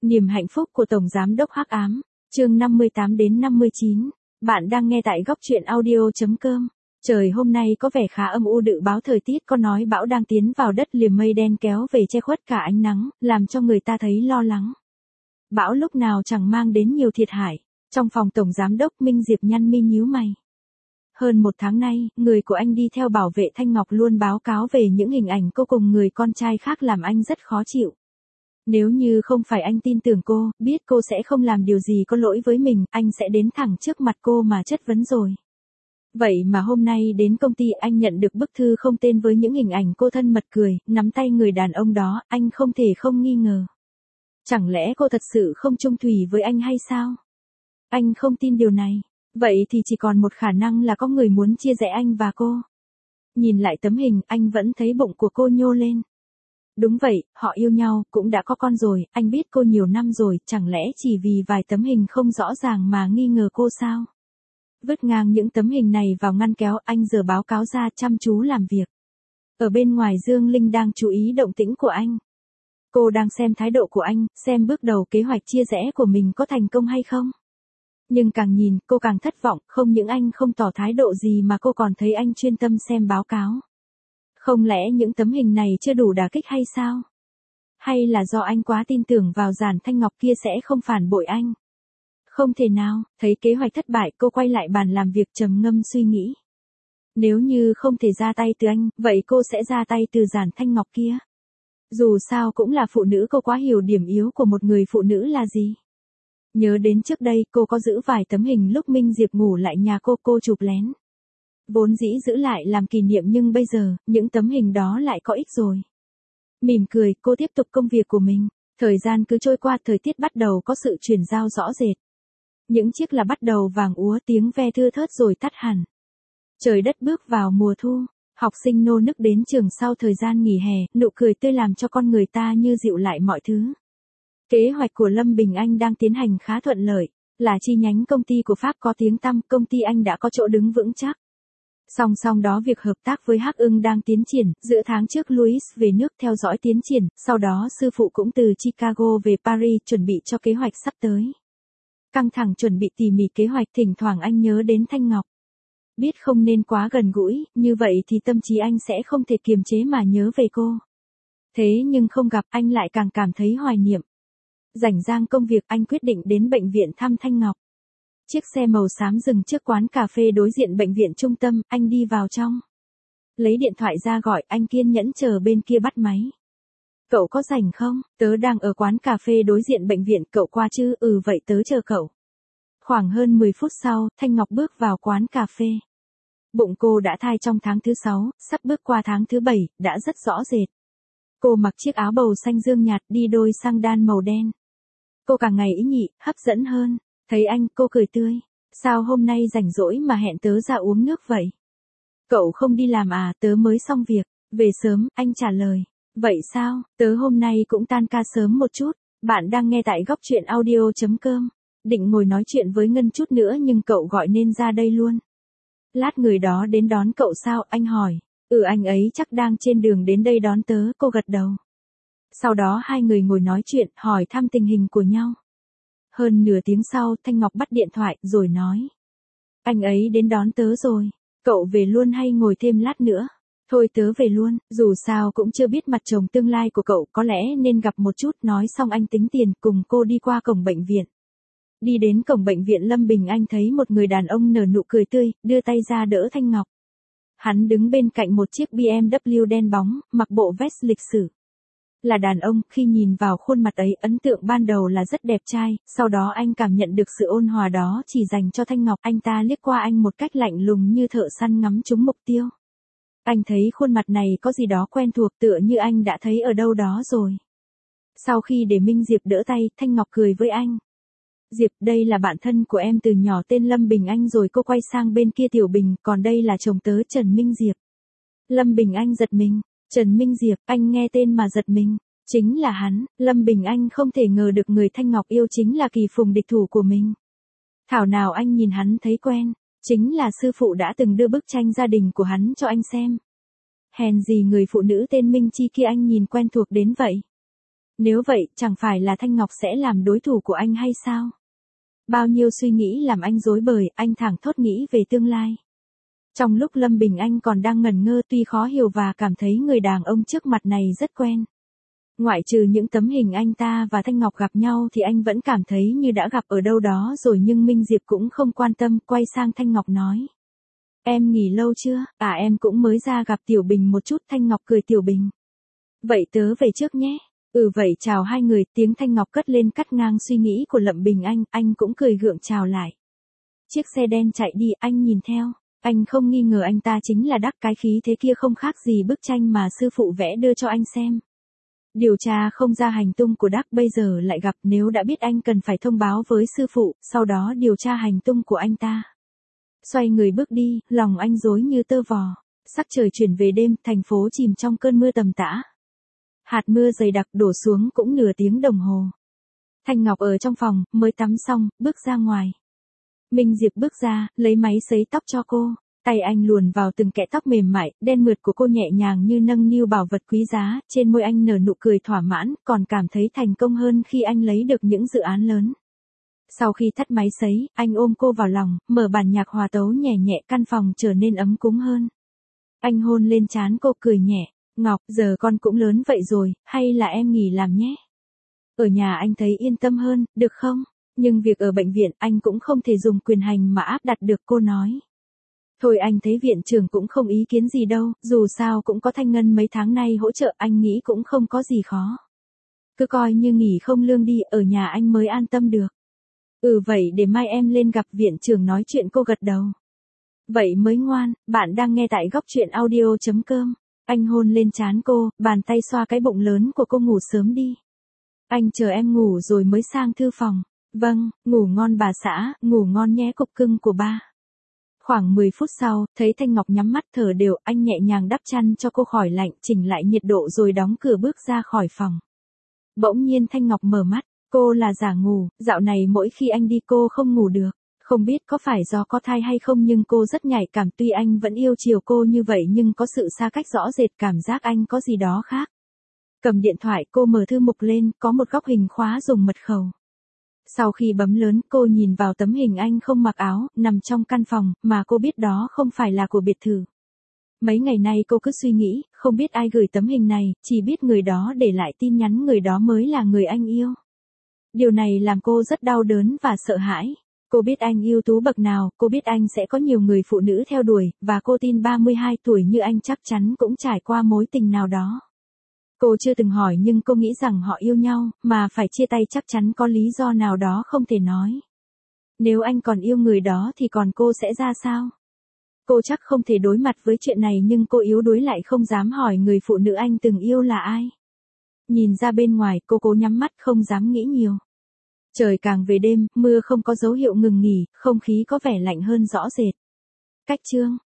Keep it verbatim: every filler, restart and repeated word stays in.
Niềm hạnh phúc của Tổng Giám đốc Hắc Ám, chương năm mươi tám đến năm mươi chín. Bạn đang nghe tại góc truyện audio chấm com. Trời hôm nay có vẻ khá âm u, dự báo thời tiết có nói bão đang tiến vào đất liền, mây đen kéo về che khuất cả ánh nắng, làm cho người ta thấy lo lắng. Bão lúc nào chẳng mang đến nhiều thiệt hại. Trong phòng Tổng Giám đốc, Minh Diệp nhăn mi nhíu mày. Hơn một tháng nay, người của anh đi theo bảo vệ Thanh Ngọc luôn báo cáo về những hình ảnh cô cùng người con trai khác làm anh rất khó chịu. Nếu như không phải anh tin tưởng cô, biết cô sẽ không làm điều gì có lỗi với mình, anh sẽ đến thẳng trước mặt cô mà chất vấn rồi. Vậy mà hôm nay đến công ty anh nhận được bức thư không tên với những hình ảnh cô thân mật cười, nắm tay người đàn ông đó, anh không thể không nghi ngờ. Chẳng lẽ cô thật sự không chung thủy với anh hay sao? Anh không tin điều này. Vậy thì chỉ còn một khả năng là có người muốn chia rẽ anh và cô. Nhìn lại tấm hình, anh vẫn thấy bụng của cô nhô lên. Đúng vậy, họ yêu nhau, cũng đã có con rồi, anh biết cô nhiều năm rồi, chẳng lẽ chỉ vì vài tấm hình không rõ ràng mà nghi ngờ cô sao? Vứt ngang những tấm hình này vào ngăn kéo, anh giờ báo cáo ra, chăm chú làm việc. Ở bên ngoài Dương Linh đang chú ý động tĩnh của anh. Cô đang xem thái độ của anh, xem bước đầu kế hoạch chia rẽ của mình có thành công hay không. Nhưng càng nhìn, cô càng thất vọng, không những anh không tỏ thái độ gì mà cô còn thấy anh chuyên tâm xem báo cáo. Không lẽ những tấm hình này chưa đủ đả kích hay sao? Hay là do anh quá tin tưởng vào Giản Thanh Ngọc kia sẽ không phản bội anh? Không thể nào, thấy kế hoạch thất bại, cô quay lại bàn làm việc trầm ngâm suy nghĩ. Nếu như không thể ra tay từ anh, vậy cô sẽ ra tay từ Giản Thanh Ngọc kia. Dù sao cũng là phụ nữ, cô quá hiểu điểm yếu của một người phụ nữ là gì. Nhớ đến trước đây, cô có giữ vài tấm hình lúc Minh Diệp ngủ lại nhà cô, cô chụp lén. Vốn dĩ giữ lại làm kỷ niệm nhưng bây giờ, những tấm hình đó lại có ích rồi. Mỉm cười, cô tiếp tục công việc của mình. Thời gian cứ trôi qua, thời tiết bắt đầu có sự chuyển giao rõ rệt. Những chiếc là bắt đầu vàng úa, tiếng ve thưa thớt rồi tắt hẳn. Trời đất bước vào mùa thu, học sinh nô nức đến trường sau thời gian nghỉ hè, nụ cười tươi làm cho con người ta như dịu lại mọi thứ. Kế hoạch của Lâm Bình Anh đang tiến hành khá thuận lợi, là chi nhánh công ty của Pháp có tiếng tăm, công ty anh đã có chỗ đứng vững chắc. Song song đó việc hợp tác với Hắc Ưng đang tiến triển, giữa tháng trước Louis về nước theo dõi tiến triển, sau đó sư phụ cũng từ Chicago về Paris chuẩn bị cho kế hoạch sắp tới. Căng thẳng chuẩn bị tỉ mỉ kế hoạch, thỉnh thoảng anh nhớ đến Thanh Ngọc. Biết không nên quá gần gũi, như vậy thì tâm trí anh sẽ không thể kiềm chế mà nhớ về cô. Thế nhưng không gặp, anh lại càng cảm thấy hoài niệm. Rảnh rang công việc, anh quyết định đến bệnh viện thăm Thanh Ngọc. Chiếc xe màu xám dừng trước quán cà phê đối diện bệnh viện trung tâm, anh đi vào trong. Lấy điện thoại ra gọi, anh kiên nhẫn chờ bên kia bắt máy. Cậu có rảnh không? Tớ đang ở quán cà phê đối diện bệnh viện, cậu qua chứ? Ừ vậy tớ chờ cậu. Khoảng hơn mười phút sau, Thanh Ngọc bước vào quán cà phê. Bụng cô đã thai trong tháng thứ sáu, sắp bước qua tháng thứ bảy, đã rất rõ rệt. Cô mặc chiếc áo bầu xanh dương nhạt, đi đôi xăng đan màu đen. Cô càng ngày ý nhị, hấp dẫn hơn. Thấy anh, cô cười tươi. Sao hôm nay rảnh rỗi mà hẹn tớ ra uống nước vậy? Cậu không đi làm à? Tớ mới xong việc. Về sớm, anh trả lời. Vậy sao? Tớ hôm nay cũng tan ca sớm một chút. Bạn đang nghe tại góc truyện audio chấm com. Định ngồi nói chuyện với Ngân chút nữa nhưng cậu gọi nên ra đây luôn. Lát người đó đến đón cậu sao? Anh hỏi. Ừ, anh ấy chắc đang trên đường đến đây đón tớ, cô gật đầu. Sau đó hai người ngồi nói chuyện, hỏi thăm tình hình của nhau. Hơn nửa tiếng sau, Thanh Ngọc bắt điện thoại, rồi nói. Anh ấy đến đón tớ rồi. Cậu về luôn hay ngồi thêm lát nữa? Thôi tớ về luôn, dù sao cũng chưa biết mặt chồng tương lai của cậu, có lẽ nên gặp một chút. Nói xong anh tính tiền, cùng cô đi qua cổng bệnh viện. Đi đến cổng bệnh viện Lâm Bình Anh thấy một người đàn ông nở nụ cười tươi, đưa tay ra đỡ Thanh Ngọc. Hắn đứng bên cạnh một chiếc bê em vê đen bóng, mặc bộ vest lịch sử. Là đàn ông, khi nhìn vào khuôn mặt ấy, ấn tượng ban đầu là rất đẹp trai, sau đó anh cảm nhận được sự ôn hòa đó chỉ dành cho Thanh Ngọc, anh ta liếc qua anh một cách lạnh lùng như thợ săn ngắm trúng mục tiêu. Anh thấy khuôn mặt này có gì đó quen thuộc, tựa như anh đã thấy ở đâu đó rồi. Sau khi để Minh Diệp đỡ tay, Thanh Ngọc cười với anh. Diệp, đây là bạn thân của em từ nhỏ tên Lâm Bình Anh, rồi cô quay sang bên kia Tiểu Bình, còn đây là chồng tớ Trần Minh Diệp. Lâm Bình Anh giật mình. Trần Minh Diệp, anh nghe tên mà giật mình. Chính là hắn. Lâm Bình Anh không thể ngờ được người Thanh Ngọc yêu chính là Kỳ Phùng, địch thủ của mình. Thảo nào anh nhìn hắn thấy quen. Chính là sư phụ đã từng đưa bức tranh gia đình của hắn cho anh xem. Hèn gì người phụ nữ tên Minh Chi kia anh nhìn quen thuộc đến vậy. Nếu vậy, chẳng phải là Thanh Ngọc sẽ làm đối thủ của anh hay sao? Bao nhiêu suy nghĩ làm anh rối bời, anh thảng thốt nghĩ về tương lai. Trong lúc Lâm Bình Anh còn đang ngẩn ngơ tuy khó hiểu và cảm thấy người đàn ông trước mặt này rất quen. Ngoại trừ những tấm hình anh ta và Thanh Ngọc gặp nhau thì anh vẫn cảm thấy như đã gặp ở đâu đó rồi, nhưng Minh Diệp cũng không quan tâm, quay sang Thanh Ngọc nói. Em nghỉ lâu chưa? À em cũng mới ra gặp Tiểu Bình một chút. Thanh Ngọc cười. Tiểu Bình. Vậy tớ về trước nhé. Ừ vậy chào hai người, tiếng Thanh Ngọc cất lên cắt ngang suy nghĩ của Lâm Bình Anh, anh cũng cười gượng chào lại. Chiếc xe đen chạy đi, anh nhìn theo. Anh không nghi ngờ anh ta chính là Đắc, cái khí thế kia không khác gì bức tranh mà sư phụ vẽ đưa cho anh xem. Điều tra không ra hành tung của Đắc, bây giờ lại gặp, nếu đã biết anh cần phải thông báo với sư phụ, sau đó điều tra hành tung của anh ta. Xoay người bước đi, lòng anh rối như tơ vò. Sắc trời chuyển về đêm, thành phố chìm trong cơn mưa tầm tã. Hạt mưa dày đặc đổ xuống cũng nửa tiếng đồng hồ. Thanh Ngọc ở trong phòng, mới tắm xong, bước ra ngoài. Minh Diệp bước ra, lấy máy sấy tóc cho cô. Tay anh luồn vào từng kẽ tóc mềm mại, đen mượt của cô nhẹ nhàng như nâng niu bảo vật quý giá. Trên môi anh nở nụ cười thỏa mãn, còn cảm thấy thành công hơn khi anh lấy được những dự án lớn. Sau khi tắt máy sấy, anh ôm cô vào lòng, mở bản nhạc hòa tấu nhẹ nhẹ, căn phòng trở nên ấm cúng hơn. Anh hôn lên trán cô, cười nhẹ. Ngọc, giờ con cũng lớn vậy rồi, hay là em nghỉ làm nhé? Ở nhà anh thấy yên tâm hơn, được không? Nhưng việc ở bệnh viện anh cũng không thể dùng quyền hành mà áp đặt được, cô nói. Thôi anh thấy viện trưởng cũng không ý kiến gì đâu, dù sao cũng có Thanh Ngân mấy tháng nay hỗ trợ, anh nghĩ cũng không có gì khó. Cứ coi như nghỉ không lương đi, ở nhà anh mới an tâm được. Ừ vậy để mai em lên gặp viện trưởng nói chuyện, cô gật đầu. Vậy mới ngoan. Bạn đang nghe tại góc truyện audio chấm com. Anh hôn lên trán cô, bàn tay xoa cái bụng lớn của cô. Ngủ sớm đi. Anh chờ em ngủ rồi mới sang thư phòng. Vâng, ngủ ngon bà xã, ngủ ngon nhé cục cưng của ba. Khoảng mười phút sau, thấy Thanh Ngọc nhắm mắt thở đều, anh nhẹ nhàng đắp chăn cho cô khỏi lạnh, chỉnh lại nhiệt độ rồi đóng cửa bước ra khỏi phòng. Bỗng nhiên Thanh Ngọc mở mắt, cô là giả ngủ, dạo này mỗi khi anh đi cô không ngủ được. Không biết có phải do có thai hay không nhưng cô rất nhạy cảm, tuy anh vẫn yêu chiều cô như vậy nhưng có sự xa cách rõ rệt, cảm giác anh có gì đó khác. Cầm điện thoại cô mở thư mục lên, có một góc hình khóa dùng mật khẩu. Sau khi bấm lớn, cô nhìn vào tấm hình anh không mặc áo, nằm trong căn phòng, mà cô biết đó không phải là của biệt thự. Mấy ngày nay cô cứ suy nghĩ, không biết ai gửi tấm hình này, chỉ biết người đó để lại tin nhắn, người đó mới là người anh yêu. Điều này làm cô rất đau đớn và sợ hãi. Cô biết anh ưu tú bậc nào, cô biết anh sẽ có nhiều người phụ nữ theo đuổi, và cô tin ba mươi hai tuổi như anh chắc chắn cũng trải qua mối tình nào đó. Cô chưa từng hỏi nhưng cô nghĩ rằng họ yêu nhau, mà phải chia tay chắc chắn có lý do nào đó không thể nói. Nếu anh còn yêu người đó thì còn cô sẽ ra sao? Cô chắc không thể đối mặt với chuyện này nhưng cô yếu đuối lại không dám hỏi người phụ nữ anh từng yêu là ai. Nhìn ra bên ngoài, cô cố nhắm mắt không dám nghĩ nhiều. Trời càng về đêm, mưa không có dấu hiệu ngừng nghỉ, không khí có vẻ lạnh hơn rõ rệt. Cách chương